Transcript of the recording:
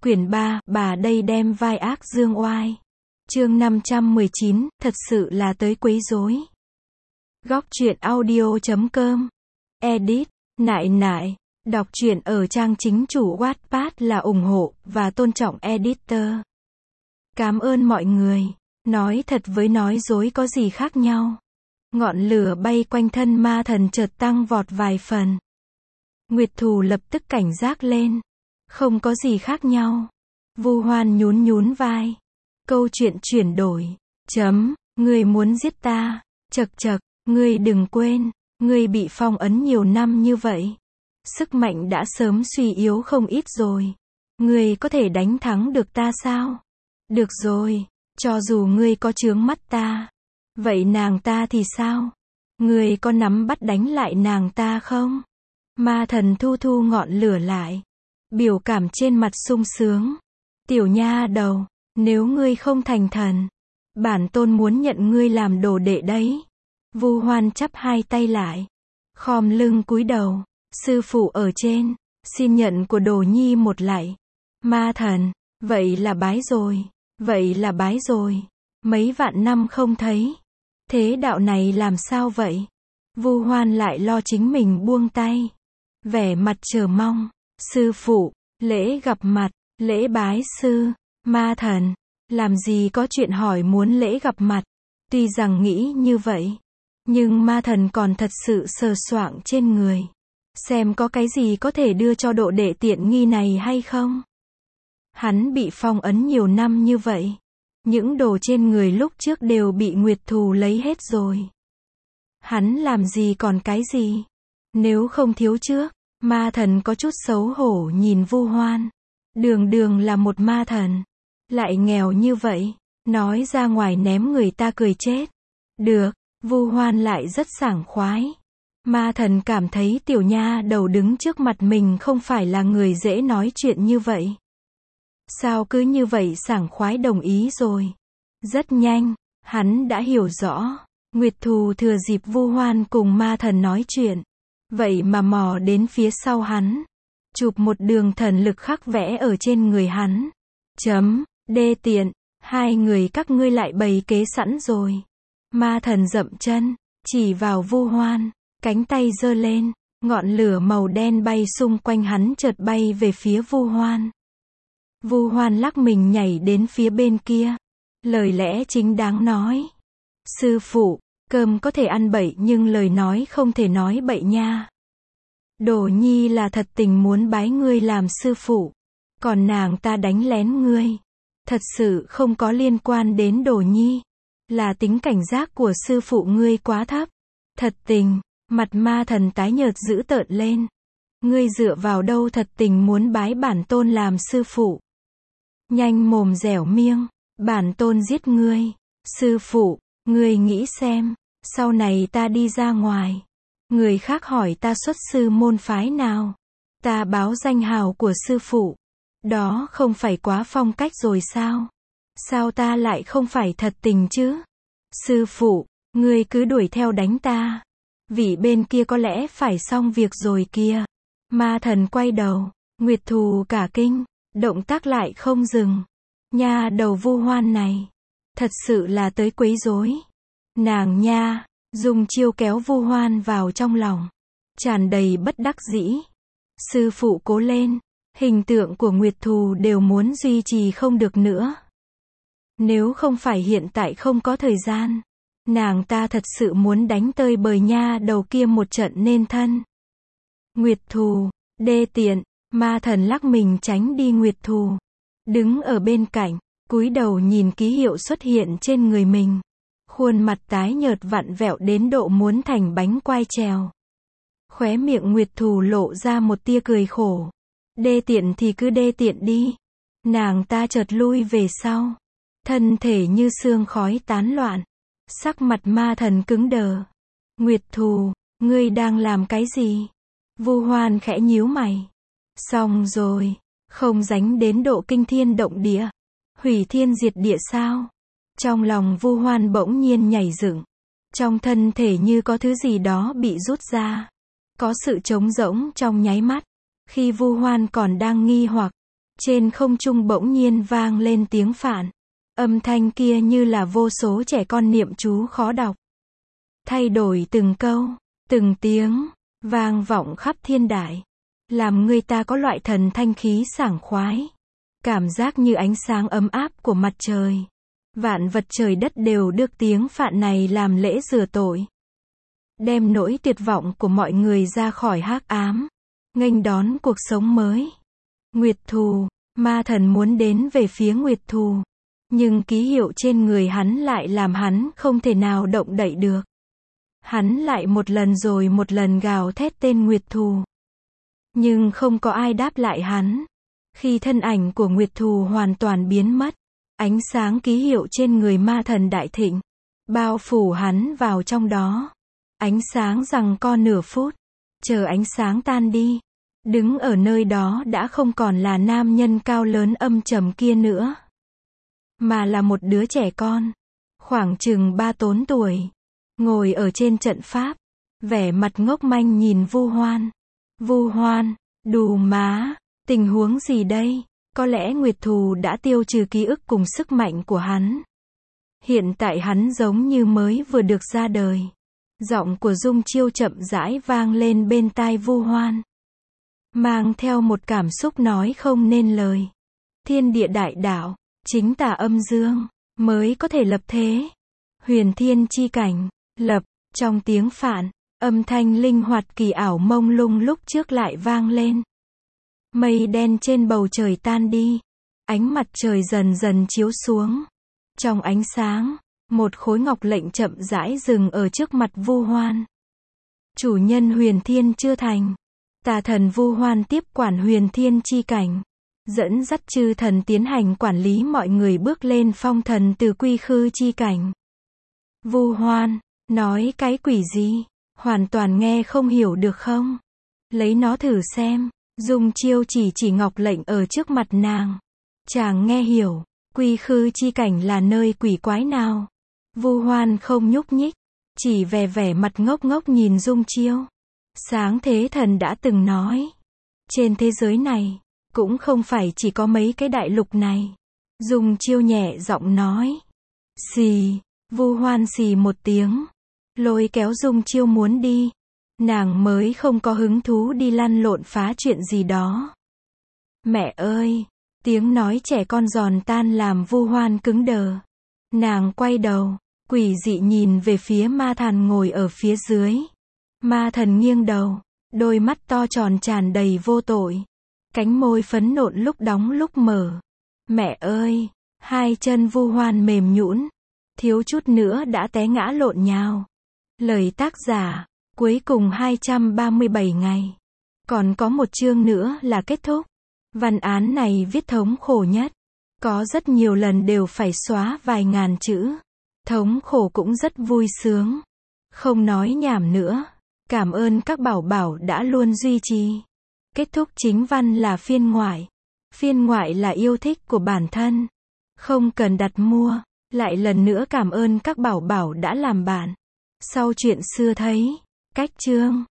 Quyển 3, bà đây đem vai ác dương oai. Chương 519, thật sự là tới quấy rối. Góc truyện audio.com. Edit, nại nại. Đọc truyện ở trang chính chủ Wattpad là ủng hộ và tôn trọng editor. Cảm ơn mọi người. Nói thật với nói dối có gì khác nhau. Ngọn lửa bay quanh thân ma thần chợt tăng vọt vài phần. Nguyệt Thù lập tức cảnh giác lên. Không có gì khác nhau. Vu Hoan nhún nhún vai. Câu chuyện chuyển đổi. Ngươi muốn giết ta. Chậc chậc, ngươi đừng quên, ngươi bị phong ấn nhiều năm như vậy. Sức mạnh đã sớm suy yếu không ít rồi. Ngươi có thể đánh thắng được ta sao? Được rồi, cho dù ngươi có chướng mắt ta. Vậy nàng ta thì sao? Ngươi có nắm bắt đánh lại nàng ta không? Ma thần thu thu ngọn lửa lại. Biểu cảm trên mặt sung sướng. Tiểu nha đầu, nếu ngươi không thành thần, bản tôn muốn nhận ngươi làm đồ đệ đấy. Vu Hoan chắp hai tay lại, khom lưng cúi đầu. Sư phụ ở trên, xin nhận của đồ nhi một lạy. Ma thần, vậy là bái rồi, vậy là bái rồi. Mấy vạn năm không thấy. Thế đạo này làm sao vậy? Vu Hoan lại lo chính mình buông tay. Vẻ mặt chờ mong. Sư phụ, lễ gặp mặt, lễ bái sư. Ma thần, làm gì có chuyện hỏi muốn lễ gặp mặt. Tuy rằng nghĩ như vậy, nhưng ma thần còn thật sự sờ soạng trên người. Xem có cái gì có thể đưa cho độ đệ tiện nghi này hay không. Hắn bị phong ấn nhiều năm như vậy. Những đồ trên người lúc trước đều bị Nguyệt Thù lấy hết rồi. Hắn làm gì còn cái gì? Nếu không thiếu trước, ma thần có chút xấu hổ nhìn Vu Hoan. Đường đường là một ma thần. Lại nghèo như vậy. Nói ra ngoài ném người ta cười chết. Được, Vu Hoan lại rất sảng khoái. Ma thần cảm thấy tiểu nha đầu đứng trước mặt mình không phải là người dễ nói chuyện như vậy. Sao cứ như vậy sảng khoái đồng ý rồi. Rất nhanh, hắn đã hiểu rõ. Nguyệt Thù thừa dịp Vu Hoan cùng ma thần nói chuyện. Vậy mà mò đến phía sau hắn. Chụp một đường thần lực khắc vẽ ở trên người hắn. Đê tiện, hai người các ngươi lại bày kế sẵn rồi. Ma thần dậm chân, chỉ vào Vu Hoan, cánh tay giơ lên, ngọn lửa màu đen bay xung quanh hắn chợt bay về phía Vu Hoan. Vu Hoan lắc mình nhảy đến phía bên kia. Lời lẽ chính đáng nói. Sư phụ, cơm có thể ăn bậy nhưng lời nói không thể nói bậy nha. Đồ nhi là thật tình muốn bái ngươi làm sư phụ. Còn nàng ta đánh lén ngươi. Thật sự không có liên quan đến đồ nhi. Là tính cảnh giác của sư phụ ngươi quá thấp. Thật tình, mặt ma thần tái nhợt dữ tợn lên. Ngươi dựa vào đâu thật tình muốn bái bản tôn làm sư phụ. Nhanh mồm dẻo miệng, bản tôn giết ngươi. Sư phụ, ngươi nghĩ xem, sau này ta đi ra ngoài. Người khác hỏi ta xuất sư môn phái nào. Ta báo danh hào của sư phụ. Đó không phải quá phong cách rồi sao? Sao ta lại không phải thật tình chứ? Sư phụ, ngươi cứ đuổi theo đánh ta. Vị bên kia có lẽ phải xong việc rồi kia. Ma thần quay đầu, Nguyệt Thù cả kinh, động tác lại không dừng. Nha đầu Vu Hoan này, thật sự là tới quấy rối. Nàng nha, dùng chiêu kéo Vu Hoan vào trong lòng, tràn đầy bất đắc dĩ. Sư phụ cố lên, hình tượng của Nguyệt Thù đều muốn duy trì không được nữa. Nếu không phải hiện tại không có thời gian, nàng ta thật sự muốn đánh tơi bời nha đầu kia một trận nên thân. Nguyệt Thù, đê tiện, ma thần lắc mình tránh đi Nguyệt Thù. Đứng ở bên cạnh, cúi đầu nhìn ký hiệu xuất hiện trên người mình. Khuôn mặt tái nhợt vặn vẹo đến độ muốn thành bánh quai trèo. Khóe miệng Nguyệt Thù lộ ra một tia cười khổ. Đê tiện thì cứ đê tiện đi. Nàng ta chợt lui về sau. Thân thể như sương khói tán loạn. Sắc mặt ma thần cứng đờ. Nguyệt Thù, ngươi đang làm cái gì? Vu Hoan khẽ nhíu mày. Xong rồi, không dính đến độ kinh thiên động địa. Hủy thiên diệt địa sao? Trong lòng Vu Hoan bỗng nhiên nhảy dựng. Trong thân thể như có thứ gì đó bị rút ra. Có sự trống rỗng trong nháy mắt. Khi Vu Hoan còn đang nghi hoặc, Trên không trung bỗng nhiên vang lên tiếng phạn. Âm thanh kia như là vô số trẻ con niệm chú khó đọc. Thay đổi từng câu, từng tiếng, vang vọng khắp thiên đại. Làm người ta có loại thần thanh khí sảng khoái. Cảm giác như ánh sáng ấm áp của mặt trời. Vạn vật trời đất đều được tiếng phạn này làm lễ rửa tội. Đem nỗi tuyệt vọng của mọi người ra khỏi hắc ám. Nghênh đón cuộc sống mới. Nguyệt thù, ma thần muốn đến về phía Nguyệt thù. Nhưng ký hiệu trên người hắn lại làm hắn không thể nào động đậy được. Hắn lại một lần rồi một lần gào thét tên Nguyệt thù. Nhưng không có ai đáp lại hắn. Khi thân ảnh của Nguyệt thù hoàn toàn biến mất, ánh sáng ký hiệu trên người ma thần đại thịnh, bao phủ hắn vào trong đó. Ánh sáng giằng co nửa phút, chờ ánh sáng tan đi. Đứng ở nơi đó đã không còn là nam nhân cao lớn âm trầm kia nữa. Mà là một đứa trẻ con, khoảng chừng 3-4 tuổi. Ngồi ở trên trận pháp, vẻ mặt ngốc manh nhìn Vu Hoan. Vu Hoan, đù má, tình huống gì đây? Có lẽ Nguyệt thù đã tiêu trừ ký ức cùng sức mạnh của hắn. Hiện tại hắn giống như mới vừa được ra đời. Giọng của Dung Chiêu chậm rãi vang lên bên tai Vu Hoan. Mang theo một cảm xúc nói không nên lời. Thiên địa đại đạo, chính tà âm dương, mới có thể lập thế. Huyền thiên chi cảnh, lập, trong tiếng phạn, âm thanh linh hoạt kỳ ảo mông lung lúc trước lại vang lên. Mây đen trên bầu trời tan đi. Ánh mặt trời dần dần chiếu xuống. Trong ánh sáng, một khối ngọc lệnh chậm rãi dừng ở trước mặt Vu Hoan. Chủ nhân huyền thiên chưa thành. Tà thần Vu Hoan tiếp quản huyền thiên chi cảnh. Dẫn dắt chư thần tiến hành quản lý mọi người bước lên phong thần từ quy khư chi cảnh. Vu Hoan, nói cái quỷ gì? Hoàn toàn nghe không hiểu được không? Lấy nó thử xem. Dung Chiêu chỉ ngọc lệnh ở trước mặt nàng. Chàng nghe hiểu, quy khư chi cảnh là nơi quỷ quái nào? Vu Hoan không nhúc nhích, chỉ vẻ mặt ngốc ngốc nhìn Dung Chiêu. Sáng thế thần đã từng nói, trên thế giới này, cũng không phải chỉ có mấy cái đại lục này. Dung Chiêu nhẹ giọng nói. Xì, Vu Hoan xì một tiếng, lôi kéo Dung Chiêu muốn đi. Nàng mới không có hứng thú đi lăn lộn phá chuyện gì đó. Mẹ ơi, tiếng nói trẻ con giòn tan làm Vu Hoan cứng đờ. Nàng quay đầu, quỷ dị nhìn về phía ma thần ngồi ở phía dưới. Ma thần nghiêng đầu, đôi mắt to tròn tràn đầy vô tội. Cánh môi phấn nộn lúc đóng lúc mở. Mẹ ơi, hai chân Vu Hoan mềm nhũn, thiếu chút nữa đã té ngã lộn nhào. Lời tác giả, cuối cùng 237 ngày. Còn có một chương nữa là kết thúc. Văn án này viết thống khổ nhất. Có rất nhiều lần đều phải xóa vài ngàn chữ. Thống khổ cũng rất vui sướng. Không nói nhảm nữa. Cảm ơn các bảo bảo đã luôn duy trì. Kết thúc chính văn là phiên ngoại. Phiên ngoại là yêu thích của bản thân. Không cần đặt mua. Lại lần nữa cảm ơn các bảo bảo đã làm bạn. Sau chuyện xưa thấy. Cách chương